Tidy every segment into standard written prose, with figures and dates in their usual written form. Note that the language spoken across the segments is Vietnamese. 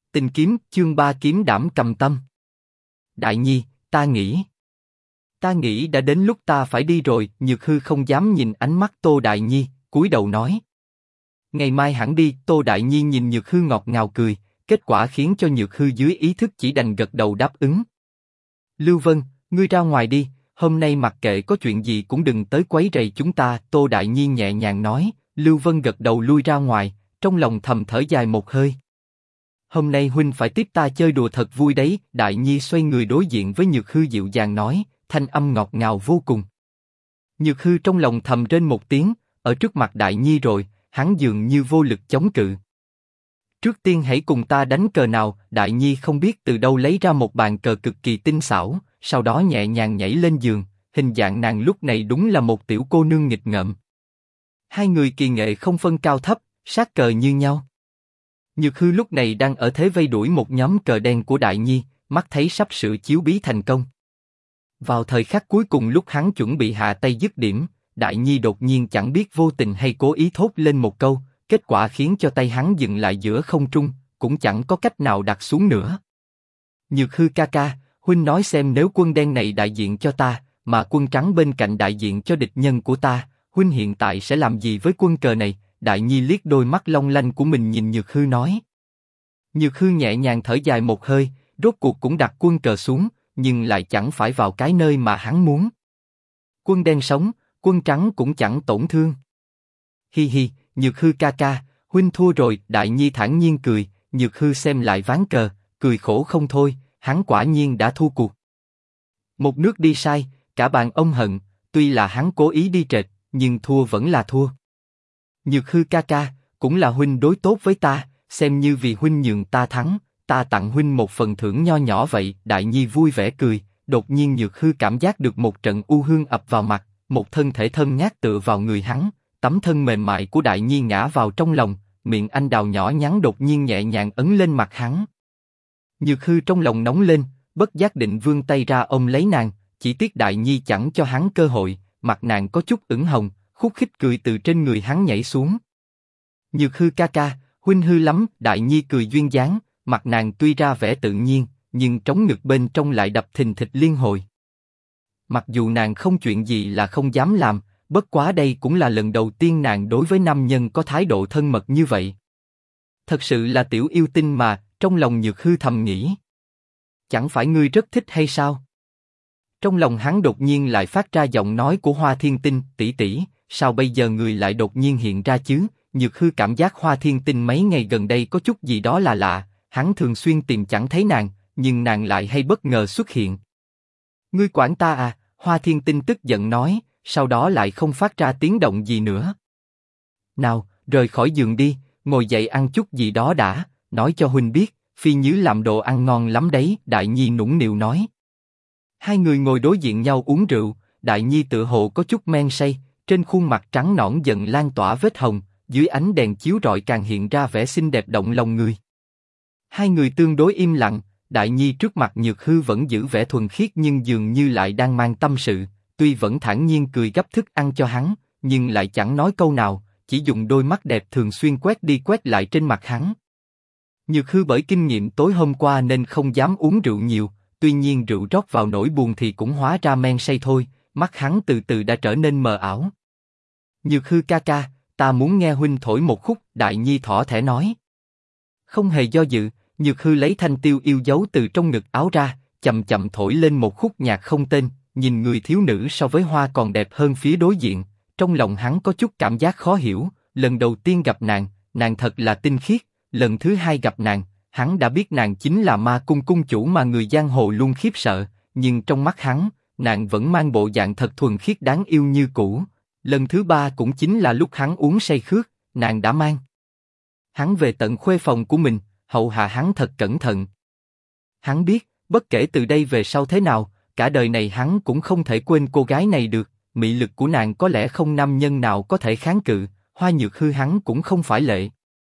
Tình kiếm, chương 3 kiếm đảm cầm tâm. Đại nhi, ta nghĩ đã đến lúc ta phải đi rồi. Nhược hư không dám nhìn ánh mắt Tô Đại Nhi, cúi đầu nói. Ngày mai hẳn đi. Tô Đại Nhi nhìn Nhược hư ngọt ngào cười, kết quả khiến cho Nhược hư dưới ý thức chỉ đành gật đầu đáp ứng. Lưu Vân, ngươi ra ngoài đi, hôm nay mặc kệ có chuyện gì cũng đừng tới quấy rầy chúng ta. Tô Đại Nhi nhẹ nhàng nói. Lưu Vân gật đầu lui ra ngoài, trong lòng thầm thở dài một hơi. Hôm nay huynh phải tiếp ta chơi đùa thật vui đấy. Đại Nhi xoay người đối diện với Nhược hư dịu dàng nói, thanh âm ngọt ngào vô cùng. Nhược hư trong lòng thầm rên một tiếng, ở trước mặt Đại Nhi rồi, hắn dường như vô lực chống cự. Trước tiên hãy cùng ta đánh cờ nào. Đại Nhi không biết từ đâu lấy ra một bàn cờ cực kỳ tinh xảo, sau đó nhẹ nhàng nhảy lên giường, hình dạng nàng lúc này đúng là một tiểu cô nương nghịch ngợm. Hai người kỳ nghệ không phân cao thấp, sát cờ như nhau. Nhược hư lúc này đang ở thế vây đuổi một nhóm cờ đen của Đại Nhi, mắt thấy sắp sửa chiếu bí thành công. Vào thời khắc cuối cùng lúc hắn chuẩn bị hạ tay dứt điểm, Đại Nhi đột nhiên chẳng biết vô tình hay cố ý thốt lên một câu, kết quả khiến cho tay hắn dừng lại giữa không trung, cũng chẳng có cách nào đặt xuống nữa. Nhược hư ca ca, huynh nói xem nếu quân đen này đại diện cho ta, mà quân trắng bên cạnh đại diện cho địch nhân của ta, huynh hiện tại sẽ làm gì với quân cờ này? Đại Nhi liếc đôi mắt long lanh của mình nhìn Nhược hư nói. Nhược hư nhẹ nhàng thở dài một hơi, rốt cuộc cũng đặt quân cờ xuống, nhưng lại chẳng phải vào cái nơi mà hắn muốn. Quân đen sống, quân trắng cũng chẳng tổn thương. Hi hi, Nhược hư ca ca, huynh thua rồi. Đại Nhi thản nhiên cười. Nhược hư xem lại ván cờ, cười khổ không thôi, hắn quả nhiên đã thua cuộc. Một nước đi sai, cả bàn ông hận, tuy là hắn cố ý đi trệt, nhưng thua vẫn là thua. Nhược hư ca ca, cũng là huynh đối tốt với ta, xem như vì huynh nhường ta thắng, ta tặng huynh một phần thưởng nho nhỏ vậy. Đại Nhi vui vẻ cười, đột nhiên Nhược hư cảm giác được một trận u hương ập vào mặt, một thân thể thơm ngát tựa vào người hắn, tấm thân mềm mại của Đại Nhi ngã vào trong lòng, miệng anh đào nhỏ nhắn đột nhiên nhẹ nhàng ấn lên mặt hắn. Nhược hư trong lòng nóng lên, bất giác định vươn tay ra ôm lấy nàng, chỉ tiếc Đại Nhi chẳng cho hắn cơ hội, mặt nàng có chút ửng hồng, khúc khích cười từ trên người hắn nhảy xuống. Nhược hư ca ca, huynh hư lắm. Đại Nhi cười duyên dáng, mặt nàng tuy ra vẻ tự nhiên, nhưng trống ngực bên trong lại đập thình thịch liên hồi. Mặc dù nàng không chuyện gì là không dám làm, bất quá đây cũng là lần đầu tiên nàng đối với nam nhân có thái độ thân mật như vậy. Thật sự là tiểu yêu tinh mà. Trong lòng Nhược hư thầm nghĩ. Chẳng phải ngươi rất thích hay sao? Trong lòng hắn đột nhiên lại phát ra giọng nói của Hoa Thiên Tinh, tỷ tỷ, sao bây giờ người lại đột nhiên hiện ra chứ? Nhược hư cảm giác Hoa Thiên Tinh mấy ngày gần đây có chút gì đó là lạ, hắn thường xuyên tìm chẳng thấy nàng, nhưng nàng lại hay bất ngờ xuất hiện. Ngươi quản ta à? Hoa Thiên Tinh tức giận nói, sau đó lại không phát ra tiếng động gì nữa. Nào, rời khỏi giường đi, ngồi dậy ăn chút gì đó đã, nói cho huynh biết, Phi Nhứ làm đồ ăn ngon lắm đấy. Đại Nhi nũng nịu nói. Hai người ngồi đối diện nhau uống rượu, Đại Nhi tựa hồ có chút men say, trên khuôn mặt trắng nõn dần lan tỏa vết hồng, dưới ánh đèn chiếu rọi càng hiện ra vẻ xinh đẹp động lòng người. Hai người tương đối im lặng, Đại Nhi trước mặt Nhược hư vẫn giữ vẻ thuần khiết nhưng dường như lại đang mang tâm sự, tuy vẫn thản nhiên cười gấp thức ăn cho hắn, nhưng lại chẳng nói câu nào, chỉ dùng đôi mắt đẹp thường xuyên quét đi quét lại trên mặt hắn. Nhược hư bởi kinh nghiệm tối hôm qua nên không dám uống rượu nhiều, tuy nhiên rượu rót vào nỗi buồn thì cũng hóa ra men say thôi, mắt hắn từ từ đã trở nên mờ ảo. Nhược hư ca ca, ta muốn nghe huynh thổi một khúc. Đại Nhi thỏ thẻ nói. Không hề do dự, Nhược hư lấy thanh tiêu yêu dấu từ trong ngực áo ra, chậm chậm thổi lên một khúc nhạc không tên. Nhìn người thiếu nữ so với hoa còn đẹp hơn phía đối diện, trong lòng hắn có chút cảm giác khó hiểu. Lần đầu tiên gặp nàng, nàng thật là tinh khiết. Lần thứ hai gặp nàng, hắn đã biết nàng chính là ma cung cung chủ mà người giang hồ luôn khiếp sợ, nhưng trong mắt hắn, nàng vẫn mang bộ dạng thật thuần khiết đáng yêu như cũ. Lần thứ ba cũng chính là lúc hắn uống say khước, nàng đã mang hắn về tận khuê phòng của mình, hầu hạ hắn thật cẩn thận. Hắn biết, bất kể từ đây về sau thế nào, cả đời này hắn cũng không thể quên cô gái này được. Mị lực của nàng có lẽ không nam nhân nào có thể kháng cự, Hoa Nhược hư hắn cũng không phải lệ.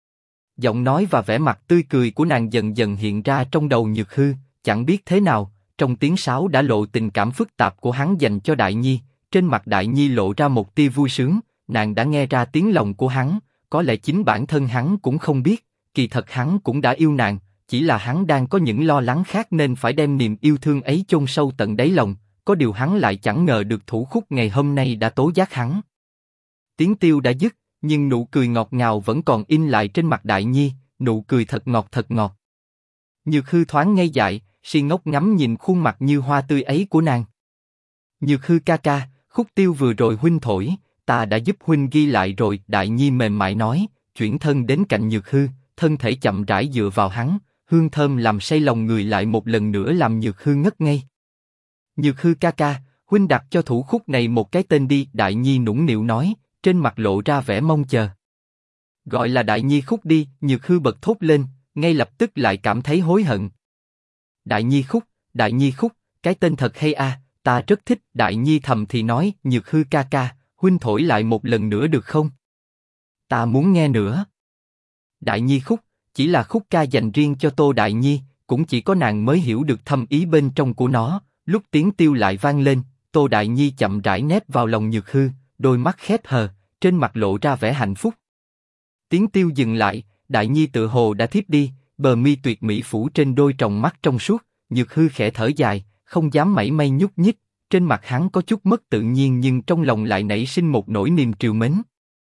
Giọng nói và vẻ mặt tươi cười của nàng dần dần hiện ra trong đầu Nhược hư, chẳng biết thế nào, trong tiếng sáo đã lộ tình cảm phức tạp của hắn dành cho Đại Nhi. Trên mặt Đại Nhi lộ ra một tia vui sướng, nàng đã nghe ra tiếng lòng của hắn, có lẽ chính bản thân hắn cũng không biết, kỳ thật hắn cũng đã yêu nàng, chỉ là hắn đang có những lo lắng khác nên phải đem niềm yêu thương ấy chôn sâu tận đáy lòng, có điều hắn lại chẳng ngờ được Thủ Khúc ngày hôm nay đã tố giác hắn. Tiếng Tiêu đã dứt, nhưng nụ cười ngọt ngào vẫn còn in lại trên mặt Đại Nhi, nụ cười thật ngọt thật ngọt. Nhược Hư thoáng ngây dại, si ngốc ngắm nhìn khuôn mặt như hoa tươi ấy của nàng. Nhược Hư ca ca, khúc Tiêu vừa rồi huynh thổi, ta đã giúp huynh ghi lại rồi. Đại Nhi mềm mại nói, chuyển thân đến cạnh Nhược Hư, thân thể chậm rãi dựa vào hắn, hương thơm làm say lòng người lại một lần nữa làm Nhược Hư ngất ngây. Nhược Hư ca ca, huynh đặt cho thủ khúc này một cái tên đi. Đại Nhi nũng nịu nói, trên mặt lộ ra vẻ mong chờ. Gọi là Đại Nhi khúc đi. Nhược Hư bật thốt lên, ngay lập tức lại cảm thấy hối hận. Đại Nhi khúc, Đại Nhi khúc, cái tên thật hay a, ta rất thích. Đại Nhi thầm thì nói, Nhược Hư ca ca, huynh thổi lại một lần nữa được không? Ta muốn nghe nữa. Đại Nhi khúc, chỉ là khúc ca dành riêng cho Tô Đại Nhi, cũng chỉ có nàng mới hiểu được thâm ý bên trong của nó. Lúc tiếng Tiêu lại vang lên, Tô Đại Nhi chậm rãi nép vào lòng Nhược Hư, đôi mắt khép hờ, trên mặt lộ ra vẻ hạnh phúc. Tiếng Tiêu dừng lại, Đại Nhi tựa hồ đã thiếp đi, bờ mi tuyệt mỹ phủ trên đôi tròng mắt trong suốt. Nhược Hư khẽ thở dài, không dám mảy may nhúc nhích. Trên mặt hắn có chút mất tự nhiên nhưng trong lòng lại nảy sinh một nỗi niềm trìu mến.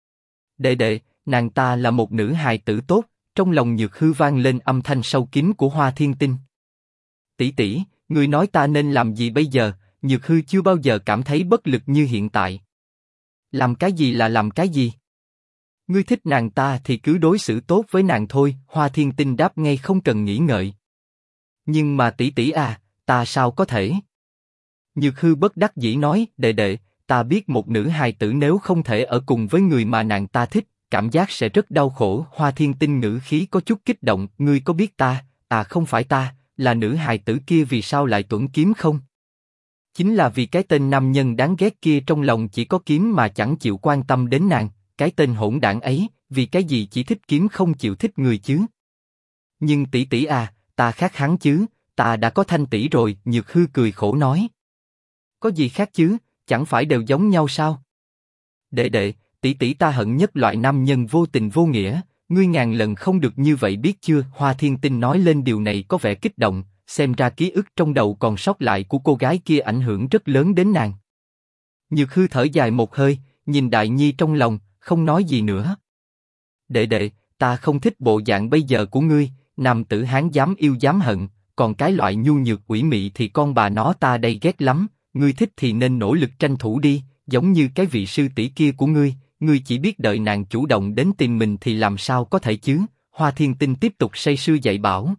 Đệ đệ, nàng ta là một nữ hài tử tốt. Trong lòng Nhược Hư vang lên âm thanh sâu kín của Hoa Thiên Tinh. Tỷ tỷ, ngươi nói ta nên làm gì bây giờ? Nhược Hư chưa bao giờ cảm thấy bất lực như hiện tại. Làm cái gì là làm cái gì? Ngươi thích nàng ta thì cứ đối xử tốt với nàng thôi. Hoa Thiên Tinh đáp ngay không cần nghĩ ngợi. Nhưng mà tỷ tỷ à, ta sao có thể? Nhược Hư bất đắc dĩ nói, đệ đệ, ta biết một nữ hài tử nếu không thể ở cùng với người mà nàng ta thích, cảm giác sẽ rất đau khổ. Hoa Thiên Tinh ngữ khí có chút kích động, ngươi có biết ta, không phải ta, là nữ hài tử kia vì sao lại tuẫn kiếm không? Chính là vì cái tên nam nhân đáng ghét kia trong lòng chỉ có kiếm mà chẳng chịu quan tâm đến nàng, cái tên hỗn đảng ấy, vì cái gì chỉ thích kiếm không chịu thích người chứ? Nhưng tỷ tỷ à, ta khác hắn chứ, ta đã có Thanh tỷ rồi. Nhược Hư cười khổ nói. Có gì khác chứ, chẳng phải đều giống nhau sao? Đệ đệ, tỷ tỷ ta hận nhất loại nam nhân vô tình vô nghĩa, ngươi ngàn lần không được như vậy biết chưa? Hoa Thiên Tinh nói lên điều này có vẻ kích động, xem ra ký ức trong đầu còn sót lại của cô gái kia ảnh hưởng rất lớn đến nàng. Nhược Hư thở dài một hơi, nhìn Đại Nhi trong lòng, không nói gì nữa. Đệ đệ, ta không thích bộ dạng bây giờ của ngươi, nam tử hán dám yêu dám hận, còn cái loại nhu nhược ủy mị thì con bà nó ta đây ghét lắm. Ngươi thích thì nên nỗ lực tranh thủ đi, giống như cái vị sư tỷ kia của ngươi chỉ biết đợi nàng chủ động đến tìm mình thì làm sao có thể chứ? Hoa Thiên Tinh tiếp tục say sưa dạy bảo.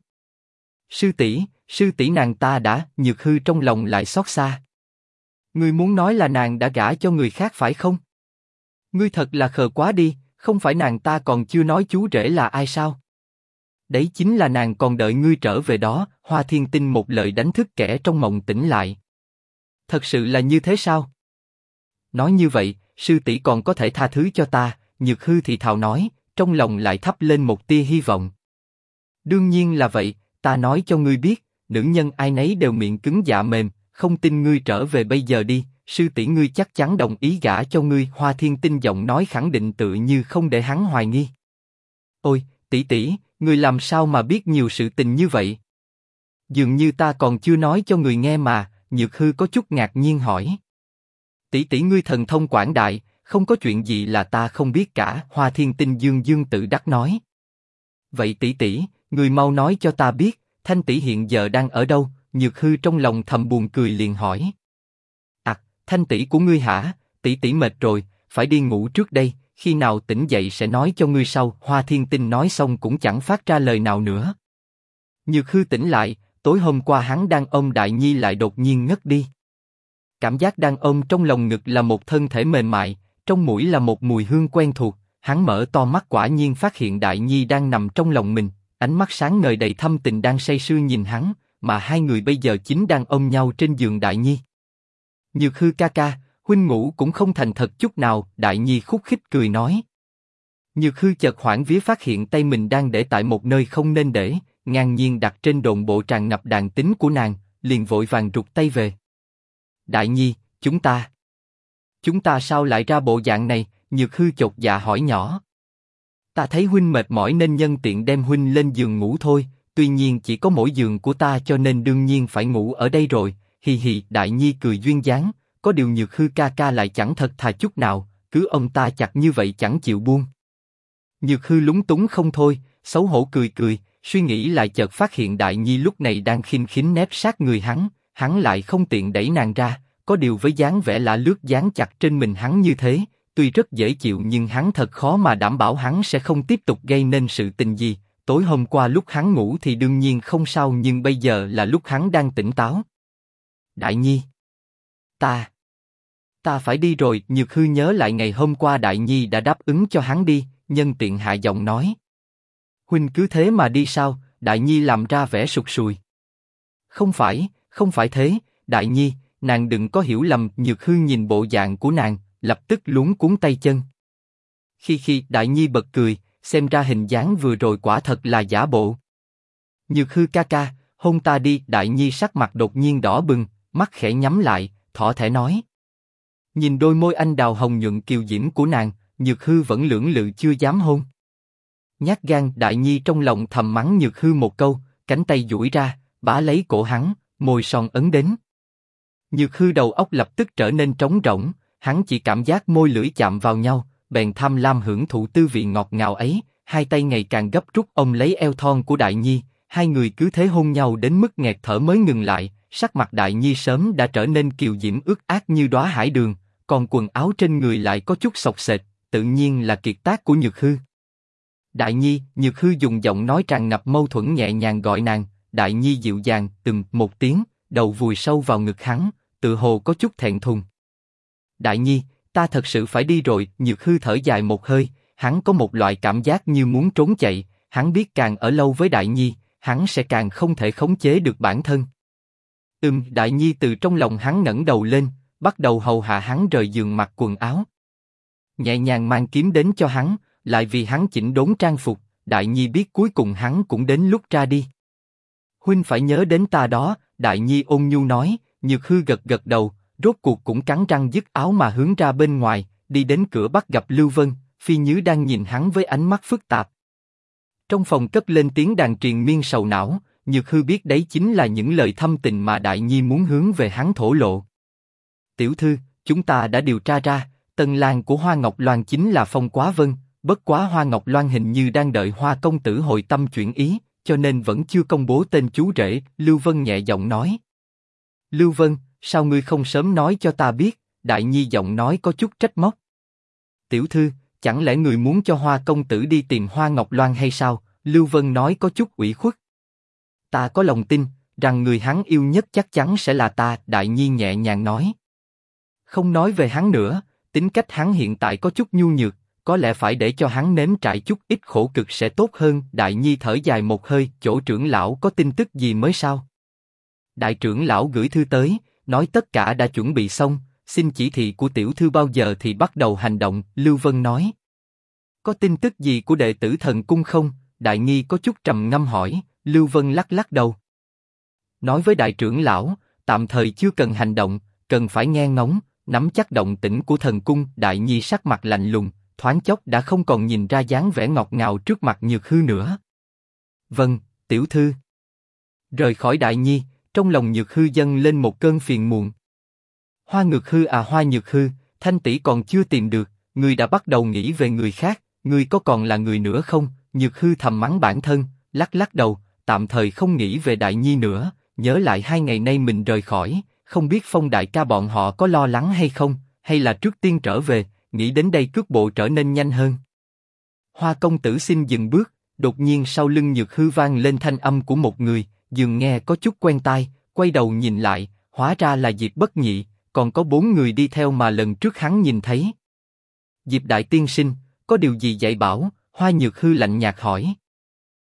Sư tỷ nàng ta đã. Nhược Hư trong lòng lại xót xa. Ngươi muốn nói là nàng đã gả cho người khác phải không? Ngươi thật là khờ quá đi, không phải nàng ta còn chưa nói chú rể là ai sao? Đấy chính là nàng còn đợi ngươi trở về đó. Hoa Thiên Tinh một lời đánh thức kẻ trong mộng tỉnh lại. Thật sự là như thế sao? Nói như vậy, sư tỷ còn có thể tha thứ cho ta. Nhược Hư thì thào nói, trong lòng lại thắp lên một tia hy vọng. Đương nhiên là vậy, ta nói cho ngươi biết, nữ nhân ai nấy đều miệng cứng dạ mềm, không tin ngươi trở về bây giờ đi, sư tỷ ngươi chắc chắn đồng ý gả cho ngươi. Hoa Thiên Tinh giọng nói khẳng định tự như không để hắn hoài nghi. Ôi, tỷ tỷ, ngươi làm sao mà biết nhiều sự tình như vậy? Dường như ta còn chưa nói cho người nghe mà. Nhược Hư có chút ngạc nhiên hỏi. Tỷ tỷ ngươi thần thông quảng đại, không có chuyện gì là ta không biết cả. Hoa Thiên Tinh dương dương tự đắc nói. Vậy tỷ tỷ, ngươi mau nói cho ta biết, Thanh tỷ hiện giờ đang ở đâu? Nhược Hư trong lòng thầm buồn cười liền hỏi. Thanh tỷ của ngươi hả? Tỷ tỷ mệt rồi, phải đi ngủ trước đây, khi nào tỉnh dậy sẽ nói cho ngươi sau. Hoa Thiên Tinh nói xong cũng chẳng phát ra lời nào nữa. Nhược Hư tỉnh lại, tối hôm qua hắn đang ôm Đại Nhi lại đột nhiên ngất đi. Cảm giác đang ôm trong lòng ngực là một thân thể mềm mại, trong mũi là một mùi hương quen thuộc. Hắn mở to mắt quả nhiên phát hiện Đại Nhi đang nằm trong lòng mình, ánh mắt sáng ngời đầy thâm tình đang say sưa nhìn hắn, mà hai người bây giờ chính đang ôm nhau trên giường Đại Nhi. Nhược Hư ca ca, huynh ngủ cũng không thành thật chút nào. Đại Nhi khúc khích cười nói. Nhược Hư chợt hoảng vía phát hiện tay mình đang để tại một nơi không nên để, ngang nhiên đặt trên đồn bộ tràn ngập đàn tính của nàng, liền vội vàng rụt tay về. Đại Nhi, chúng ta sao lại ra bộ dạng này? Nhược Hư chột dạ hỏi nhỏ. Ta thấy huynh mệt mỏi nên nhân tiện đem huynh lên giường ngủ thôi. tuy nhiên chỉ có mỗi giường của ta cho nên đương nhiên phải ngủ ở đây rồi, hì hì. Đại Nhi cười duyên dáng, có điều Nhược Hư ca ca lại chẳng thật thà chút nào, cứ ông ta chặt như vậy chẳng chịu buông. Nhược Hư lúng túng không thôi, xấu hổ cười cười, suy nghĩ lại chợt phát hiện Đại Nhi lúc này đang khinh khính nép sát người hắn lại không tiện đẩy nàng ra, có điều với dáng vẻ lạ lướt dán chặt trên mình hắn như thế, tuy rất dễ chịu nhưng hắn thật khó mà đảm bảo hắn sẽ không tiếp tục gây nên sự tình gì. Tối hôm qua lúc hắn ngủ thì đương nhiên không sao, nhưng bây giờ là lúc hắn đang tỉnh táo. Đại Nhi, ta phải đi rồi. Nhược Hư nhớ lại ngày hôm qua Đại Nhi đã đáp ứng cho hắn đi, nhân tiện hạ giọng nói. Huynh cứ thế mà đi sao? Đại Nhi làm ra vẻ sụt sùi. Không phải thế, Đại Nhi, nàng đừng có hiểu lầm. Nhược Hư nhìn bộ dạng của nàng, lập tức luống cuống tay chân. Khi Đại Nhi bật cười, xem ra hình dáng vừa rồi quả thật là giả bộ. Nhược Hư ca ca, hôn ta đi. Đại Nhi sắc mặt đột nhiên đỏ bừng, mắt khẽ nhắm lại, thỏ thẻ nói. Nhìn đôi môi anh đào hồng nhuận kiều diễm của nàng, Nhược Hư vẫn lưỡng lự chưa dám hôn. Nhát gan. Đại Nhi trong lòng thầm mắng Nhược Hư một câu, cánh tay duỗi ra, bá lấy cổ hắn, môi son ấn đến. Nhược Hư đầu óc lập tức trở nên trống rỗng, hắn chỉ cảm giác môi lưỡi chạm vào nhau, bèn tham lam hưởng thụ tư vị ngọt ngào ấy, hai tay ngày càng gấp rút ôm lấy eo thon của Đại Nhi, hai người cứ thế hôn nhau đến mức nghẹt thở mới ngừng lại. Sắc mặt Đại Nhi sớm đã trở nên kiều diễm ướt át như đóa hải đường, còn quần áo trên người lại có chút xộc xệch, tự nhiên là kiệt tác của Nhược Hư. Đại Nhi. Nhược Hư dùng giọng nói tràn ngập mâu thuẫn nhẹ nhàng gọi nàng. Đại Nhi dịu dàng một tiếng, đầu vùi sâu vào ngực hắn, tự hồ có chút thẹn thùng. Đại Nhi, ta thật sự phải đi rồi. Nhược Hư thở dài một hơi, hắn có một loại cảm giác như muốn trốn chạy, hắn biết càng ở lâu với Đại Nhi, hắn sẽ càng không thể khống chế được bản thân. Đại Nhi từ trong lòng hắn ngẩng đầu lên, bắt đầu hầu hạ hắn rời giường mặc quần áo. Nhẹ nhàng mang kiếm đến cho hắn, lại vì hắn chỉnh đốn trang phục. Đại Nhi biết cuối cùng hắn cũng đến lúc ra đi. Huynh phải nhớ đến ta đó, Đại Nhi ôn nhu nói. Nhược Hư gật gật đầu, rốt cuộc cũng cắn răng dứt áo mà hướng ra bên ngoài, đi đến cửa bắt gặp Lưu Vân, Phi Nhứ đang nhìn hắn với ánh mắt phức tạp. Trong phòng cất lên tiếng đàn triền miên sầu não, Nhược Hư biết đấy chính là những lời thâm tình mà Đại Nhi muốn hướng về hắn thổ lộ. Tiểu thư, chúng ta đã điều tra ra, tân lang của Hoa Ngọc Loan chính là Phong Quá Vân, bất quá Hoa Ngọc Loan hình như đang đợi Hoa công tử hồi tâm chuyển ý, cho nên vẫn chưa công bố tên chú rể. Lưu Vân nhẹ giọng nói. Lưu Vân, sao ngươi không sớm nói cho ta biết? Đại Nhi giọng nói có chút trách móc. Tiểu thư, chẳng lẽ người muốn cho Hoa công tử đi tìm Hoa Ngọc Loan hay sao? Lưu Vân nói có chút ủy khuất. Ta có lòng tin rằng người hắn yêu nhất chắc chắn sẽ là ta. Đại Nhi nhẹ nhàng nói. Không nói về hắn nữa, tính cách hắn hiện tại có chút nhu nhược, có lẽ phải để cho hắn nếm trải chút ít khổ cực sẽ tốt hơn. Đại Nhi thở dài một hơi. Chỗ trưởng lão có tin tức gì mới sao? Đại trưởng lão gửi thư tới, nói tất cả đã chuẩn bị xong, xin chỉ thị của tiểu thư bao giờ thì bắt đầu hành động. Lưu Vân nói. Có tin tức gì của đệ tử Thần Cung không? Đại Nhi có chút trầm ngâm hỏi. Lưu Vân lắc lắc đầu. Nói với đại trưởng lão, tạm thời chưa cần hành động, cần phải nghe ngóng, nắm chắc động tĩnh của Thần Cung. Đại Nhi sắc mặt lạnh lùng, thoáng chốc đã không còn nhìn ra dáng vẻ ngọt ngào trước mặt Nhược Hư nữa. Vâng, tiểu thư. Rời khỏi Đại Nhi, trong lòng Nhược Hư dâng lên một cơn phiền muộn. Hoa Nhược Hư à, Hoa Nhược Hư, Thanh tỷ còn chưa tìm được, ngươi đã bắt đầu nghĩ về người khác, ngươi có còn là người nữa không? Nhược Hư thầm mắng bản thân, lắc lắc đầu, tạm thời không nghĩ về Đại Nhi nữa. Nhớ lại 2 ngày nay mình rời khỏi, không biết Phong đại ca bọn họ có lo lắng hay không, hay là trước tiên trở về. Nghĩ đến đây cước bộ trở nên nhanh hơn. Hoa công tử xin dừng bước. Đột nhiên sau lưng Nhược Hư vang lên thanh âm của một người, dường nghe có chút quen tai. Quay đầu nhìn lại, hóa ra là Diệp Bất Nhị, còn có 4 người đi theo mà lần trước hắn nhìn thấy. Diệp đại tiên sinh, có điều gì dạy bảo? Hoa Nhược Hư lạnh nhạt hỏi.